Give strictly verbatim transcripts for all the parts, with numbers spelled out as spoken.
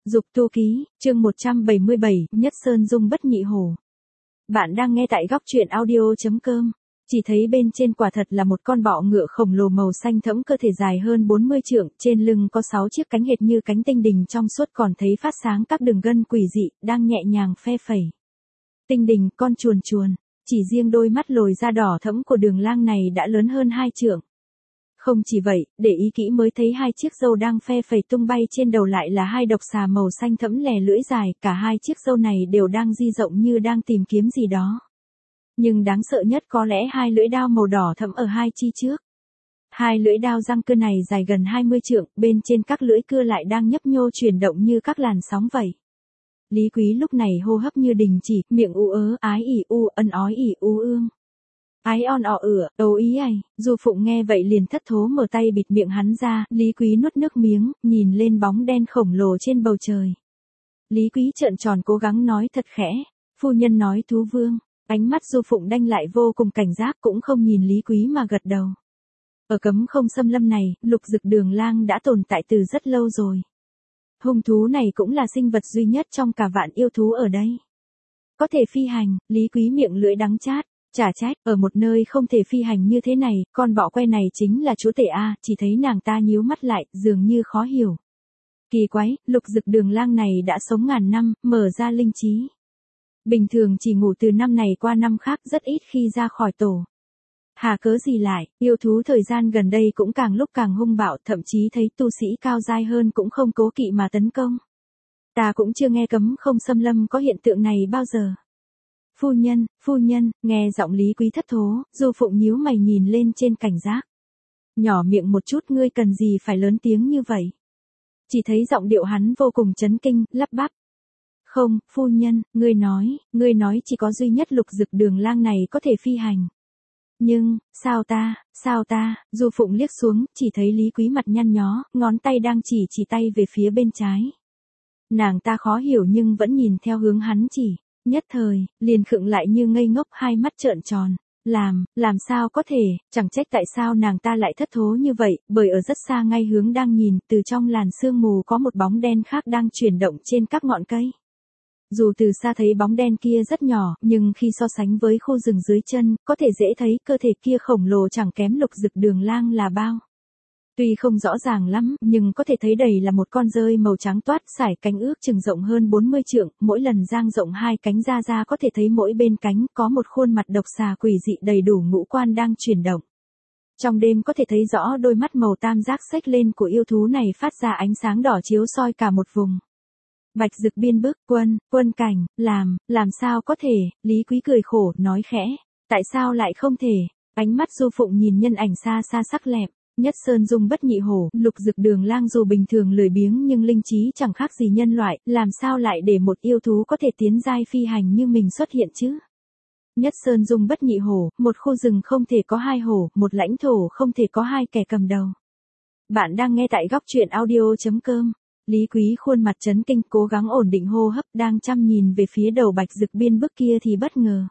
Dục tu ký, chương một trăm bảy mươi bảy, Nhất Sơn Dung bất nhị hổ. Bạn đang nghe tại góc truyện audio.com. Chỉ thấy bên trên quả thật là một con bọ ngựa khổng lồ màu xanh thẫm, cơ thể dài hơn bốn mươi trượng, trên lưng có sáu chiếc cánh hệt như cánh tinh đình trong suốt, còn thấy phát sáng các đường gân quỷ dị, đang nhẹ nhàng phe phẩy. Tinh đình, con chuồn chuồn, chỉ riêng đôi mắt lồi da đỏ thẫm của Đường Lang này đã lớn hơn hai trượng. Không chỉ vậy, để ý kỹ mới thấy hai chiếc râu đang phe phẩy tung bay trên đầu lại là hai độc xà màu xanh thẫm lè lưỡi dài, cả hai chiếc râu này đều đang di rộng như đang tìm kiếm gì đó. Nhưng đáng sợ nhất có lẽ hai lưỡi đao màu đỏ thẫm ở hai chi trước. Hai lưỡi đao răng cưa này dài gần hai mươi trượng, bên trên các lưỡi cưa lại đang nhấp nhô chuyển động như các làn sóng vậy. Lý Quý lúc này hô hấp như đình chỉ, miệng ú ớ, ái ỉ u, ân ói ỉ u ương. Ái on ọ ửa, ấu ý ày, Du Phụng nghe vậy liền thất thố mở tay bịt miệng hắn ra, Lý Quý nuốt nước miếng, nhìn lên bóng đen khổng lồ trên bầu trời. Lý Quý trợn tròn cố gắng nói thật khẽ, phu nhân nói thú vương, ánh mắt Du Phụng đanh lại vô cùng cảnh giác, cũng không nhìn Lý Quý mà gật đầu. Ở cấm không xâm lâm này, Lục Dực Đường Lang đã tồn tại từ rất lâu rồi. Hung thú này cũng là sinh vật duy nhất trong cả vạn yêu thú ở đây. Có thể phi hành, Lý Quý miệng lưỡi đắng chát. Chả trách, ở một nơi không thể phi hành như thế này, con bọ que này chính là chúa tể a, chỉ thấy nàng ta nhíu mắt lại, dường như khó hiểu. Kỳ quái, Lục Dực Đường Lang này đã sống ngàn năm, mở ra linh trí. Bình thường chỉ ngủ từ năm này qua năm khác, rất ít khi ra khỏi tổ. Hà cớ gì lại, yêu thú thời gian gần đây cũng càng lúc càng hung bạo, thậm chí thấy tu sĩ cao giai hơn cũng không cố kỵ mà tấn công. Ta cũng chưa nghe cấm không xâm lâm có hiện tượng này bao giờ. Phu nhân, phu nhân, nghe giọng Lý Quý thất thố, Du Phụng nhíu mày nhìn lên trên cảnh giác. Nhỏ miệng một chút, ngươi cần gì phải lớn tiếng như vậy? Chỉ thấy giọng điệu hắn vô cùng chấn kinh, lắp bắp. Không, phu nhân, ngươi nói, ngươi nói chỉ có duy nhất Lục Dực Đường Lang này có thể phi hành. Nhưng, sao ta, sao ta, Du Phụng liếc xuống, chỉ thấy Lý Quý mặt nhăn nhó, ngón tay đang chỉ chỉ tay về phía bên trái. Nàng ta khó hiểu nhưng vẫn nhìn theo hướng hắn chỉ. Nhất thời, liền khựng lại như ngây ngốc, hai mắt trợn tròn. Làm, làm sao có thể, chẳng trách tại sao nàng ta lại thất thố như vậy, bởi ở rất xa ngay hướng đang nhìn, từ trong làn sương mù có một bóng đen khác đang chuyển động trên các ngọn cây. Dù từ xa thấy bóng đen kia rất nhỏ, nhưng khi so sánh với khu rừng dưới chân, có thể dễ thấy cơ thể kia khổng lồ chẳng kém Lục Dực Đường Lang là bao. Tuy không rõ ràng lắm, nhưng có thể thấy đầy là một con dơi màu trắng toát, sải cánh ước chừng rộng hơn bốn mươi trượng, mỗi lần dang rộng hai cánh ra ra có thể thấy mỗi bên cánh có một khuôn mặt độc xà quỷ dị đầy đủ ngũ quan đang chuyển động. Trong đêm có thể thấy rõ đôi mắt màu tam giác xếch lên của yêu thú này phát ra ánh sáng đỏ chiếu soi cả một vùng. Bạch Dực biên bức, quân, quân cảnh, làm, làm sao có thể, Lý Quý cười khổ, nói khẽ, tại sao lại không thể, ánh mắt Du Phụng nhìn nhân ảnh xa xa sắc lẹp. Nhất Sơn Dung bất nhị hổ, Lục Dực Đường Lang dù bình thường lười biếng nhưng linh trí chẳng khác gì nhân loại, làm sao lại để một yêu thú có thể tiến giai phi hành như mình xuất hiện chứ? Nhất Sơn Dung bất nhị hổ, một khu rừng không thể có hai hổ, một lãnh thổ không thể có hai kẻ cầm đầu. Bạn đang nghe tại góc truyện audio.com. Lý Quý khuôn mặt chấn kinh, cố gắng ổn định hô hấp, đang chăm nhìn về phía đầu Bạch Dực biên bức kia thì bất ngờ.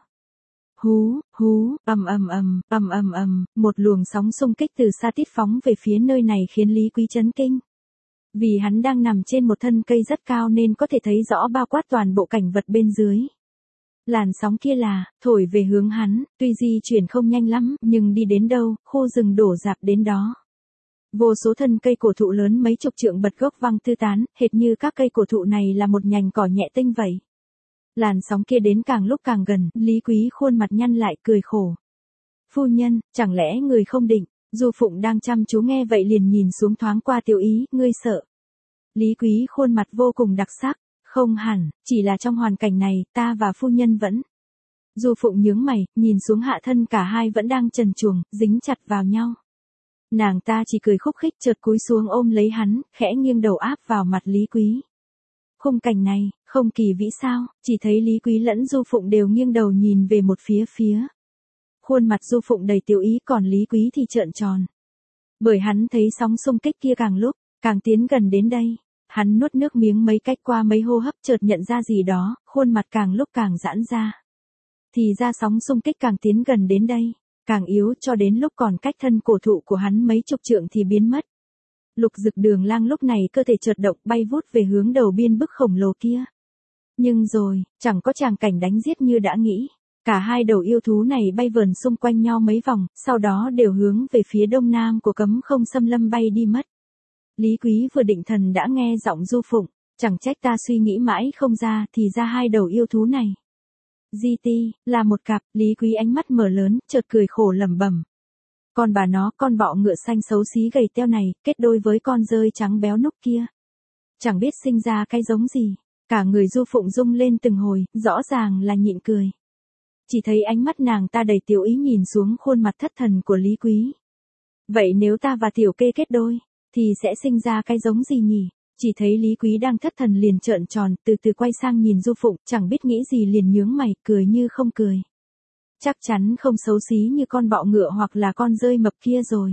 Hú, hú, ầm ầm ầm, ầm ầm ầm, một luồng sóng xung kích từ xa tít phóng về phía nơi này khiến Lý Quý chấn kinh. Vì hắn đang nằm trên một thân cây rất cao nên có thể thấy rõ bao quát toàn bộ cảnh vật bên dưới. Làn sóng kia là, thổi về hướng hắn, tuy di chuyển không nhanh lắm, nhưng đi đến đâu, khu rừng đổ rạp đến đó. Vô số thân cây cổ thụ lớn mấy chục trượng bật gốc văng tứ tán, hệt như các cây cổ thụ này là một nhành cỏ nhẹ tinh vậy. Làn sóng kia đến càng lúc càng gần, Lý Quý khuôn mặt nhăn lại cười khổ. Phu nhân, chẳng lẽ người không định, Du Phụng đang chăm chú nghe vậy liền nhìn xuống thoáng qua Tiểu Ý, ngươi sợ. Lý Quý khuôn mặt vô cùng đặc sắc, không hẳn, chỉ là trong hoàn cảnh này, ta và phu nhân vẫn. Du Phụng nhướng mày, nhìn xuống hạ thân cả hai vẫn đang trần truồng, dính chặt vào nhau. Nàng ta chỉ cười khúc khích chợt cúi xuống ôm lấy hắn, khẽ nghiêng đầu áp vào mặt Lý Quý. Khung cảnh này, không kỳ vĩ sao, chỉ thấy Lý Quý lẫn Du Phụng đều nghiêng đầu nhìn về một phía phía. Khuôn mặt Du Phụng đầy Tiểu Ý, còn Lý Quý thì trợn tròn. Bởi hắn thấy sóng xung kích kia càng lúc, càng tiến gần đến đây. Hắn nuốt nước miếng mấy cách qua mấy hô hấp chợt nhận ra gì đó, khuôn mặt càng lúc càng giãn ra. Thì ra sóng xung kích càng tiến gần đến đây, càng yếu cho đến lúc còn cách thân cổ thụ của hắn mấy chục trượng thì biến mất. Lục Dực Đường Lang lúc này cơ thể chợt động bay vút về hướng đầu biên bức khổng lồ kia. Nhưng rồi, chẳng có tràng cảnh đánh giết như đã nghĩ. Cả hai đầu yêu thú này bay vờn xung quanh nhau mấy vòng, sau đó đều hướng về phía đông nam của cấm không xâm lâm bay đi mất. Lý Quý vừa định thần đã nghe giọng Du Phụng, chẳng trách ta suy nghĩ mãi không ra thì ra hai đầu yêu thú này. giê tê, là một cặp, Lý Quý ánh mắt mở lớn, chợt cười khổ lẩm bẩm. Con bà nó, con bọ ngựa xanh xấu xí gầy teo này, kết đôi với con dơi trắng béo núc kia. Chẳng biết sinh ra cái giống gì, cả người Du Phụng rung lên từng hồi, rõ ràng là nhịn cười. Chỉ thấy ánh mắt nàng ta đầy tiểu ý nhìn xuống khuôn mặt thất thần của Lý Quý. Vậy nếu ta và Tiểu Kê kết đôi, thì sẽ sinh ra cái giống gì nhỉ? Chỉ thấy Lý Quý đang thất thần liền trợn tròn, từ từ quay sang nhìn Du Phụng, chẳng biết nghĩ gì liền nhướng mày, cười như không cười. Chắc chắn không xấu xí như con bọ ngựa hoặc là con dơi mập kia rồi.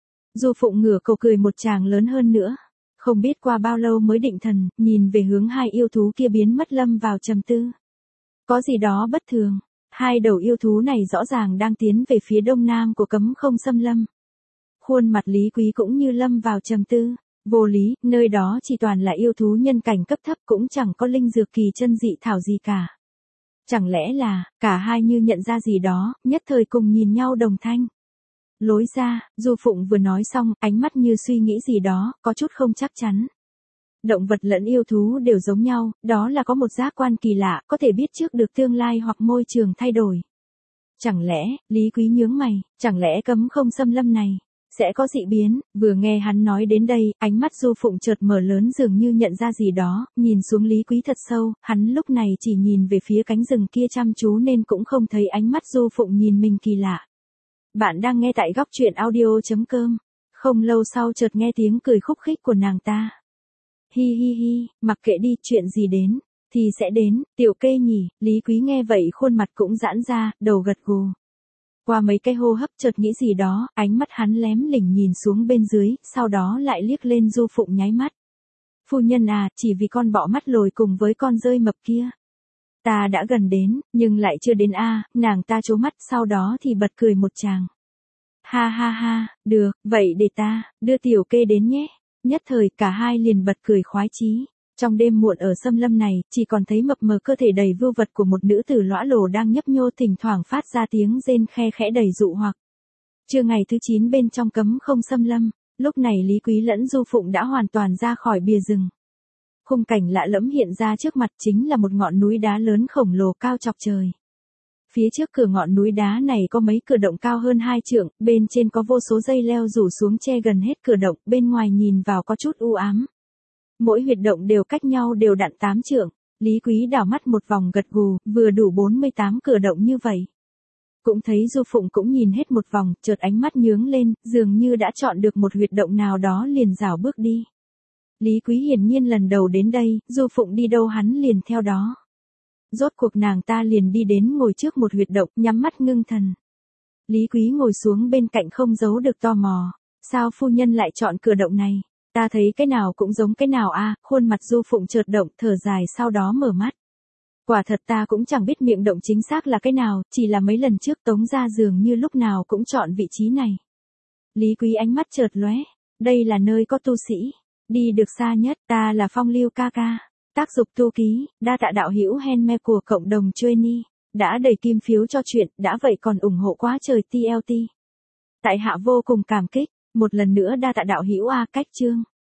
Du Phụng ngửa cổ cười một tràng lớn hơn nữa. Không biết qua bao lâu mới định thần, nhìn về hướng hai yêu thú kia biến mất lâm vào trầm tư. Có gì đó bất thường, hai đầu yêu thú này rõ ràng đang tiến về phía đông nam của cấm không xâm lâm. Khuôn mặt Lý Quý cũng như lâm vào trầm tư. Vô lý, nơi đó chỉ toàn là yêu thú nhân cảnh cấp thấp cũng chẳng có linh dược kỳ chân dị thảo gì cả. Chẳng lẽ là, cả hai như nhận ra gì đó, nhất thời cùng nhìn nhau đồng thanh. Lối ra, Du Phụng vừa nói xong, ánh mắt như suy nghĩ gì đó, có chút không chắc chắn. Động vật lẫn yêu thú đều giống nhau, đó là có một giác quan kỳ lạ, có thể biết trước được tương lai hoặc môi trường thay đổi. Chẳng lẽ, Lý Quý nhướng mày, chẳng lẽ cấm không xâm lâm này sẽ có dị biến? Vừa nghe hắn nói đến đây, ánh mắt Du Phụng chợt mở lớn dường như nhận ra gì đó, nhìn xuống Lý Quý thật sâu, hắn lúc này chỉ nhìn về phía cánh rừng kia chăm chú nên cũng không thấy ánh mắt Du Phụng nhìn mình kỳ lạ. Bạn đang nghe tại góc truyện audio chấm com. Không lâu sau chợt nghe tiếng cười khúc khích của nàng ta. Hi hi hi, mặc kệ đi, chuyện gì đến thì sẽ đến, Tiểu Kê nhỉ? Lý Quý nghe vậy khuôn mặt cũng giãn ra, đầu gật gù. Qua mấy cái hô hấp chợt nghĩ gì đó, ánh mắt hắn lém lỉnh nhìn xuống bên dưới, sau đó lại liếc lên Du Phụng nháy mắt. Phu nhân à, chỉ vì con bọ mắt lồi cùng với con dơi mập kia. Ta đã gần đến, nhưng lại chưa đến a. Nàng ta trố mắt, sau đó thì bật cười một tràng. Ha ha ha, được, vậy để ta đưa Tiểu Kê đến nhé. Nhất thời cả hai liền bật cười khoái chí. Trong đêm muộn ở xâm lâm này, chỉ còn thấy mập mờ cơ thể đầy vưu vật của một nữ tử lõa lồ đang nhấp nhô thỉnh thoảng phát ra tiếng rên khe khẽ đầy dụ hoặc. Trưa ngày thứ chín bên trong cấm không xâm lâm, lúc này Lý Quý lẫn Du Phụng đã hoàn toàn ra khỏi bìa rừng. Khung cảnh lạ lẫm hiện ra trước mặt chính là một ngọn núi đá lớn khổng lồ cao chọc trời. Phía trước cửa ngọn núi đá này có mấy cửa động cao hơn hai trượng, bên trên có vô số dây leo rủ xuống che gần hết cửa động, bên ngoài nhìn vào có chút u ám. Mỗi huyệt động đều cách nhau đều đặn tám trượng. Lý Quý đảo mắt một vòng gật gù, vừa đủ bốn mươi tám cửa động như vậy. Cũng thấy Du Phụng cũng nhìn hết một vòng, chợt ánh mắt nhướng lên, dường như đã chọn được một huyệt động nào đó liền rảo bước đi. Lý Quý hiển nhiên lần đầu đến đây, Du Phụng đi đâu hắn liền theo đó. Rốt cuộc nàng ta liền đi đến ngồi trước một huyệt động, nhắm mắt ngưng thần. Lý Quý ngồi xuống bên cạnh không giấu được tò mò. Sao phu nhân lại chọn cửa động này? Ta thấy cái nào cũng giống cái nào a. Khuôn mặt Du Phụng chợt động, thở dài sau đó mở mắt. Quả thật ta cũng chẳng biết miệng động chính xác là cái nào, chỉ là mấy lần trước Tống gia dường như lúc nào cũng chọn vị trí này. Lý Quý ánh mắt chợt lóe, đây là nơi có tu sĩ đi được xa nhất, ta là Phong Lưu ca ca. Tác dục tu ký, đa tạ đạo hữu handmade của cộng đồng Trainee, đã đẩy kim phiếu cho chuyện, đã vậy còn ủng hộ quá trời tê lờ tê. Tại hạ vô cùng cảm kích, một lần nữa đa tạ đạo hữu a. Cách chương.